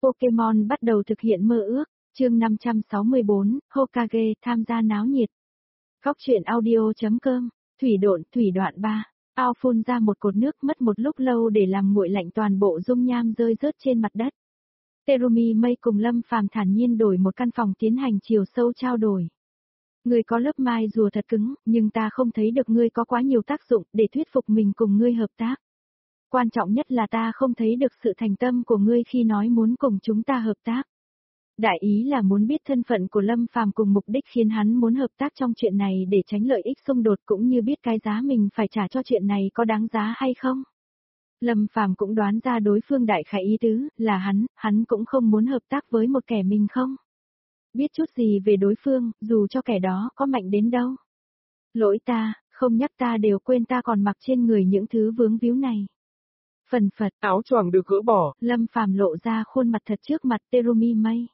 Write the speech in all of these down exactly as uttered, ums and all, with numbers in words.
Pokemon bắt đầu thực hiện mơ ước, chương năm trăm sáu mươi bốn, Hokage tham gia náo nhiệt. Góc truyện audio.com, thủy độn, thủy đoạn ba. Ao phun ra một cột nước mất một lúc lâu để làm nguội lạnh toàn bộ dung nham rơi rớt trên mặt đất. Terumi Mây cùng Lâm Phàm thản nhiên đổi một căn phòng tiến hành chiều sâu trao đổi. Ngươi có lớp mai rùa thật cứng, nhưng ta không thấy được ngươi có quá nhiều tác dụng để thuyết phục mình cùng ngươi hợp tác. Quan trọng nhất là ta không thấy được sự thành tâm của ngươi khi nói muốn cùng chúng ta hợp tác. Đại ý là muốn biết thân phận của Lâm Phàm cùng mục đích khiến hắn muốn hợp tác trong chuyện này để tránh lợi ích xung đột cũng như biết cái giá mình phải trả cho chuyện này có đáng giá hay không. Lâm Phàm cũng đoán ra đối phương đại khái ý tứ, là hắn, hắn cũng không muốn hợp tác với một kẻ mình không biết chút gì về đối phương, dù cho kẻ đó có mạnh đến đâu. Lỗi ta, không nhắc ta đều quên ta còn mặc trên người những thứ vướng víu này. Phần phật, áo choàng được gỡ bỏ. Lâm Phàm lộ ra khuôn mặt thật trước mặt Terumi Mây.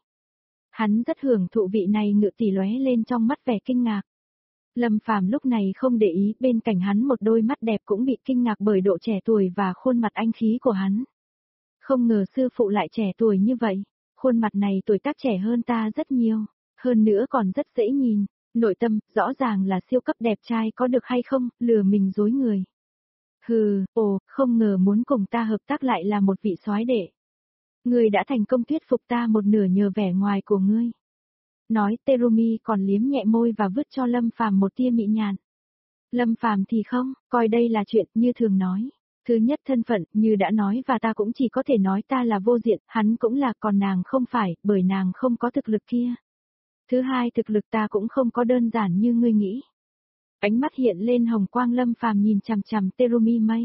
Hắn rất hưởng thụ vị này ngự tỷ lóe lên trong mắt vẻ kinh ngạc. Lâm Phàm lúc này không để ý, bên cạnh hắn một đôi mắt đẹp cũng bị kinh ngạc bởi độ trẻ tuổi và khuôn mặt anh khí của hắn. Không ngờ sư phụ lại trẻ tuổi như vậy, khuôn mặt này tuổi tác trẻ hơn ta rất nhiều, hơn nữa còn rất dễ nhìn, nội tâm, rõ ràng là siêu cấp đẹp trai có được hay không, lừa mình dối người. Hừ, ồ, không ngờ muốn cùng ta hợp tác lại là một vị soái đệ. Ngươi đã thành công thuyết phục ta một nửa nhờ vẻ ngoài của ngươi. Nói Terumi còn liếm nhẹ môi và vứt cho Lâm Phàm một tia mị nhàn. Lâm Phàm thì không, coi đây là chuyện như thường nói. Thứ nhất thân phận, như đã nói và ta cũng chỉ có thể nói ta là vô diện, hắn cũng là, còn nàng không phải, bởi nàng không có thực lực kia. Thứ hai thực lực ta cũng không có đơn giản như ngươi nghĩ. Ánh mắt hiện lên hồng quang. Lâm Phàm nhìn chằm chằm Terumi Mây.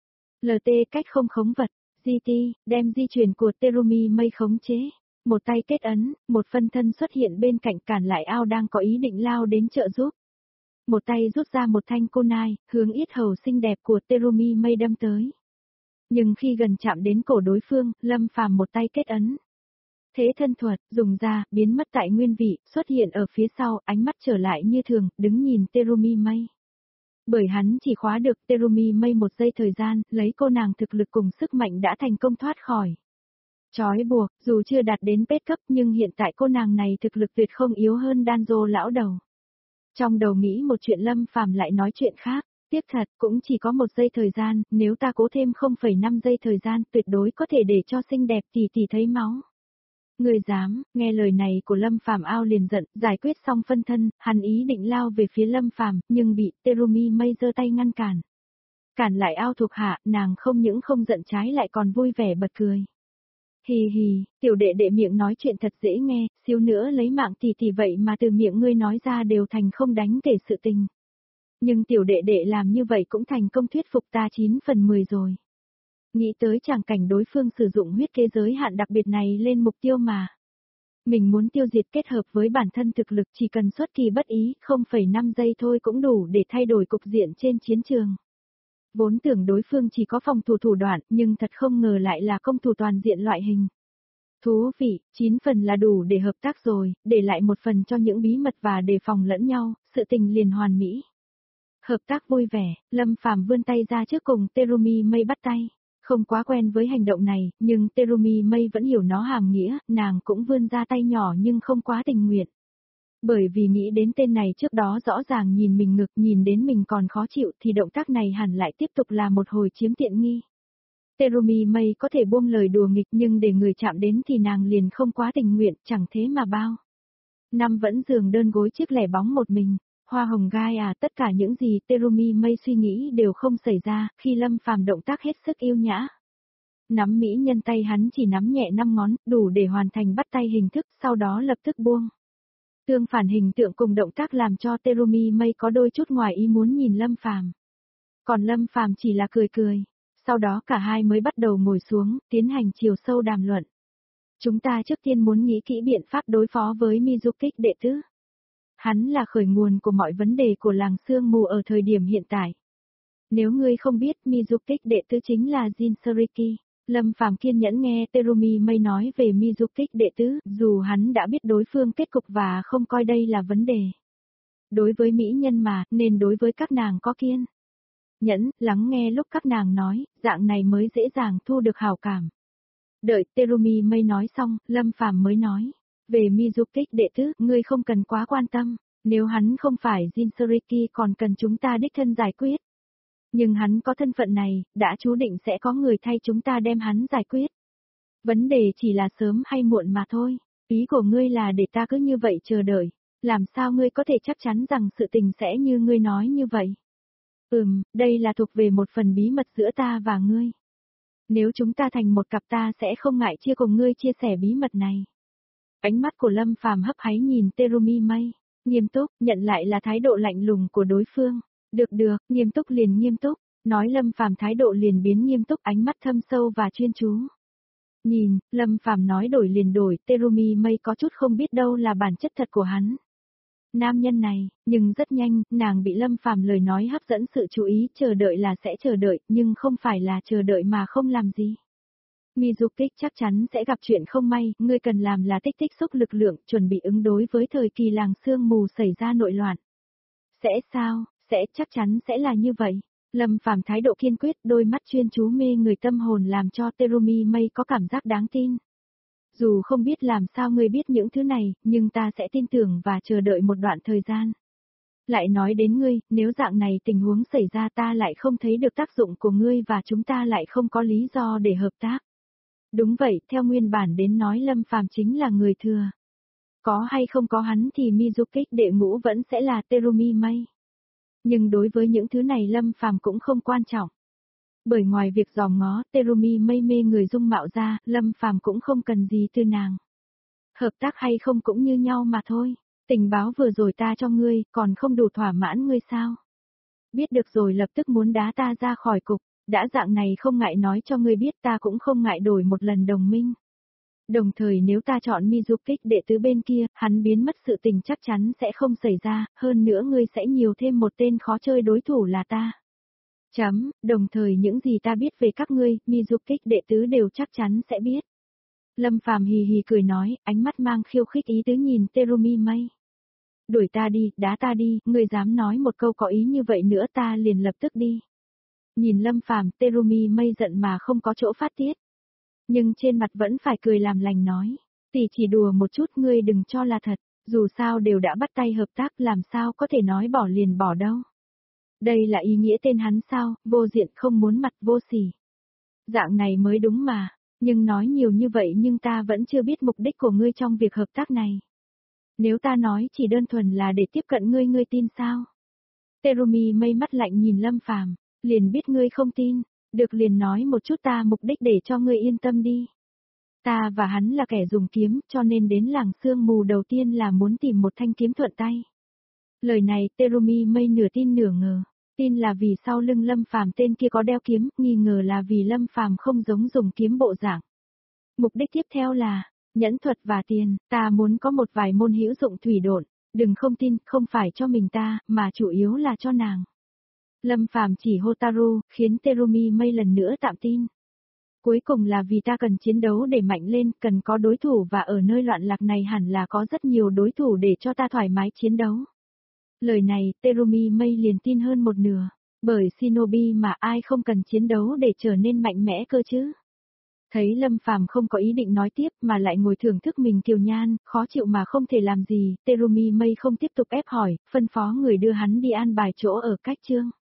lờ tê cách không khống vật, giê tê, đem di chuyển của Terumi Mây khống chế. Một tay kết ấn, một phân thân xuất hiện bên cạnh cản lại Ao đang có ý định lao đến trợ giúp. Một tay rút ra một thanh kunai, hướng yết hầu xinh đẹp của Terumi Mây đâm tới. Nhưng khi gần chạm đến cổ đối phương, Lâm Phàm một tay kết ấn. Thế thân thuật, dùng ra, biến mất tại nguyên vị, xuất hiện ở phía sau, ánh mắt trở lại như thường, đứng nhìn Terumi Mây. Bởi hắn chỉ khóa được Terumi Mây một giây thời gian, lấy cô nàng thực lực cùng sức mạnh đã thành công thoát khỏi trói buộc, dù chưa đạt đến pet cấp nhưng hiện tại cô nàng này thực lực tuyệt không yếu hơn Danzo lão đầu. Trong đầu nghĩ một chuyện Lâm Phàm lại nói chuyện khác, tiếp thật cũng chỉ có một giây thời gian, nếu ta cố thêm không phẩy năm giây thời gian tuyệt đối có thể để cho xinh đẹp tỷ tỷ thấy máu. Người dám, nghe lời này của Lâm Phàm Ao liền giận, giải quyết xong phân thân, hắn ý định lao về phía Lâm Phàm nhưng bị Terumi Mây giơ tay ngăn cản. Cản lại Ao thuộc hạ, nàng không những không giận trái lại còn vui vẻ bật cười. Hì hì, tiểu đệ đệ miệng nói chuyện thật dễ nghe, xíu nữa lấy mạng tỷ tỷ vậy mà từ miệng ngươi nói ra đều thành không đánh kể sự tình. Nhưng tiểu đệ đệ làm như vậy cũng thành công thuyết phục ta chín phần mười rồi. Nghĩ tới tràng cảnh đối phương sử dụng huyết kế giới hạn đặc biệt này lên mục tiêu mà. Mình muốn tiêu diệt kết hợp với bản thân thực lực chỉ cần xuất kỳ bất ý, không phẩy năm giây thôi cũng đủ để thay đổi cục diện trên chiến trường. Vốn tưởng đối phương chỉ có phòng thủ thủ đoạn, nhưng thật không ngờ lại là công thủ toàn diện loại hình. Thú vị, chín phần là đủ để hợp tác rồi, để lại một phần cho những bí mật và đề phòng lẫn nhau, sự tình liền hoàn mỹ. Hợp tác vui vẻ, Lâm Phàm vươn tay ra trước cùng Terumi Mây bắt tay. Không quá quen với hành động này, nhưng Terumi Mây vẫn hiểu nó hàm nghĩa, nàng cũng vươn ra tay nhỏ nhưng không quá tình nguyện. Bởi vì nghĩ đến tên này trước đó rõ ràng nhìn mình ngực, nhìn đến mình còn khó chịu thì động tác này hẳn lại tiếp tục là một hồi chiếm tiện nghi. Terumi Mây có thể buông lời đùa nghịch nhưng để người chạm đến thì nàng liền không quá tình nguyện, chẳng thế mà bao. Năm vẫn giường đơn gối chiếc lẻ bóng một mình, hoa hồng gai à, tất cả những gì Terumi Mây suy nghĩ đều không xảy ra khi Lâm Phàm động tác hết sức yêu nhã. Nắm mỹ nhân tay hắn chỉ nắm nhẹ năm ngón, đủ để hoàn thành bắt tay hình thức, sau đó lập tức buông. Tương phản hình tượng cùng động tác làm cho Terumi Mây có đôi chút ngoài ý muốn nhìn Lâm Phàm. Còn Lâm Phàm chỉ là cười cười. Sau đó cả hai mới bắt đầu ngồi xuống, tiến hành chiều sâu đàm luận. Chúng ta trước tiên muốn nghĩ kỹ biện pháp đối phó với Mizukik đệ tứ. Hắn là khởi nguồn của mọi vấn đề của làng sương mù ở thời điểm hiện tại. Nếu ngươi không biết, Mizukik đệ tứ chính là Jinsuriki. Lâm Phàm kiên nhẫn nghe Terumi Mây nói về Mizukik đệ tứ, dù hắn đã biết đối phương kết cục và không coi đây là vấn đề. Đối với mỹ nhân mà, nên đối với các nàng có kiên nhẫn, lắng nghe lúc các nàng nói, dạng này mới dễ dàng thu được hảo cảm. Đợi Terumi Mây nói xong, Lâm Phàm mới nói. Về Mizuki đệ tứ, ngươi không cần quá quan tâm. Nếu hắn không phải Jinsuriki còn cần chúng ta đích thân giải quyết. Nhưng hắn có thân phận này, đã chú định sẽ có người thay chúng ta đem hắn giải quyết. Vấn đề chỉ là sớm hay muộn mà thôi. Ý của ngươi là để ta cứ như vậy chờ đợi. Làm sao ngươi có thể chắc chắn rằng sự tình sẽ như ngươi nói như vậy? Ừm, đây là thuộc về một phần bí mật giữa ta và ngươi. Nếu chúng ta thành một cặp ta sẽ không ngại chia cùng ngươi chia sẻ bí mật này. Ánh mắt của Lâm Phàm hấp háy nhìn Terumi Mây, nghiêm túc, nhận lại là thái độ lạnh lùng của đối phương. Được được, nghiêm túc liền nghiêm túc, nói Lâm Phàm thái độ liền biến nghiêm túc, ánh mắt thâm sâu và chuyên chú. Nhìn, Lâm Phàm nói đổi liền đổi, Terumi Mây có chút không biết đâu là bản chất thật của hắn. Nam nhân này, nhưng rất nhanh, nàng bị Lâm Phàm lời nói hấp dẫn sự chú ý, chờ đợi là sẽ chờ đợi, nhưng không phải là chờ đợi mà không làm gì. Mizuki chắc chắn sẽ gặp chuyện không may, ngươi cần làm là tích tích xúc lực lượng, chuẩn bị ứng đối với thời kỳ làng sương mù xảy ra nội loạn. Sẽ sao, sẽ chắc chắn sẽ là như vậy. Lâm Phàm thái độ kiên quyết, đôi mắt chuyên chú mê người tâm hồn làm cho Terumi Mây có cảm giác đáng tin. Dù không biết làm sao ngươi biết những thứ này, nhưng ta sẽ tin tưởng và chờ đợi một đoạn thời gian. Lại nói đến ngươi, nếu dạng này tình huống xảy ra ta lại không thấy được tác dụng của ngươi và chúng ta lại không có lý do để hợp tác. Đúng vậy, theo nguyên bản đến nói Lâm Phàm chính là người thừa. Có hay không có hắn thì Mizuki đệ ngũ vẫn sẽ là Terumi Mây. Nhưng đối với những thứ này Lâm Phàm cũng không quan trọng. Bởi ngoài việc dòm ngó Terumi Mây mê người dung mạo ra, Lâm Phàm cũng không cần gì từ nàng. Hợp tác hay không cũng như nhau mà thôi. Tình báo vừa rồi ta cho ngươi, còn không đủ thỏa mãn ngươi sao? Biết được rồi lập tức muốn đá ta ra khỏi cục, đã dạng này không ngại nói cho ngươi biết ta cũng không ngại đổi một lần đồng minh. Đồng thời nếu ta chọn Mizuki đệ tứ bên kia, hắn biến mất sự tình chắc chắn sẽ không xảy ra, hơn nữa ngươi sẽ nhiều thêm một tên khó chơi đối thủ là ta. Chấm, đồng thời những gì ta biết về các ngươi, Mizuki đệ tứ đều chắc chắn sẽ biết. Lâm Phàm hì hì cười nói, ánh mắt mang khiêu khích ý tứ nhìn Terumi Mây. Đuổi ta đi, đá ta đi, ngươi dám nói một câu có ý như vậy nữa ta liền lập tức đi. Nhìn Lâm Phàm, Terumi Mây giận mà không có chỗ phát tiết. Nhưng trên mặt vẫn phải cười làm lành nói, tỷ chỉ đùa một chút ngươi đừng cho là thật, dù sao đều đã bắt tay hợp tác làm sao có thể nói bỏ liền bỏ đâu. Đây là ý nghĩa tên hắn sao, vô diện không muốn mặt vô sỉ. Dạng này mới đúng mà, nhưng nói nhiều như vậy nhưng ta vẫn chưa biết mục đích của ngươi trong việc hợp tác này. Nếu ta nói chỉ đơn thuần là để tiếp cận ngươi ngươi tin sao? Terumi Mây mắt lạnh nhìn Lâm Phàm, liền biết ngươi không tin, được liền nói một chút ta mục đích để cho ngươi yên tâm đi. Ta và hắn là kẻ dùng kiếm cho nên đến làng sương mù đầu tiên là muốn tìm một thanh kiếm thuận tay. Lời này Terumi Mây nửa tin nửa ngờ. Tin là vì sau lưng Lâm Phàm tên kia có đeo kiếm, nghi ngờ là vì Lâm Phàm không giống dùng kiếm bộ dạng. Mục đích tiếp theo là nhẫn thuật và tiền, ta muốn có một vài môn hữu dụng thủy độn, đừng không tin, không phải cho mình ta, mà chủ yếu là cho nàng. Lâm Phàm chỉ Hotaru, khiến Terumi Mây lần nữa tạm tin. Cuối cùng là vì ta cần chiến đấu để mạnh lên, cần có đối thủ và ở nơi loạn lạc này hẳn là có rất nhiều đối thủ để cho ta thoải mái chiến đấu. Lời này, Terumi Mây liền tin hơn một nửa, bởi Shinobi mà ai không cần chiến đấu để trở nên mạnh mẽ cơ chứ. Thấy Lâm Phàm không có ý định nói tiếp mà lại ngồi thưởng thức mình kiều nhan, khó chịu mà không thể làm gì, Terumi Mây không tiếp tục ép hỏi, phân phó người đưa hắn đi an bài chỗ ở cách trương.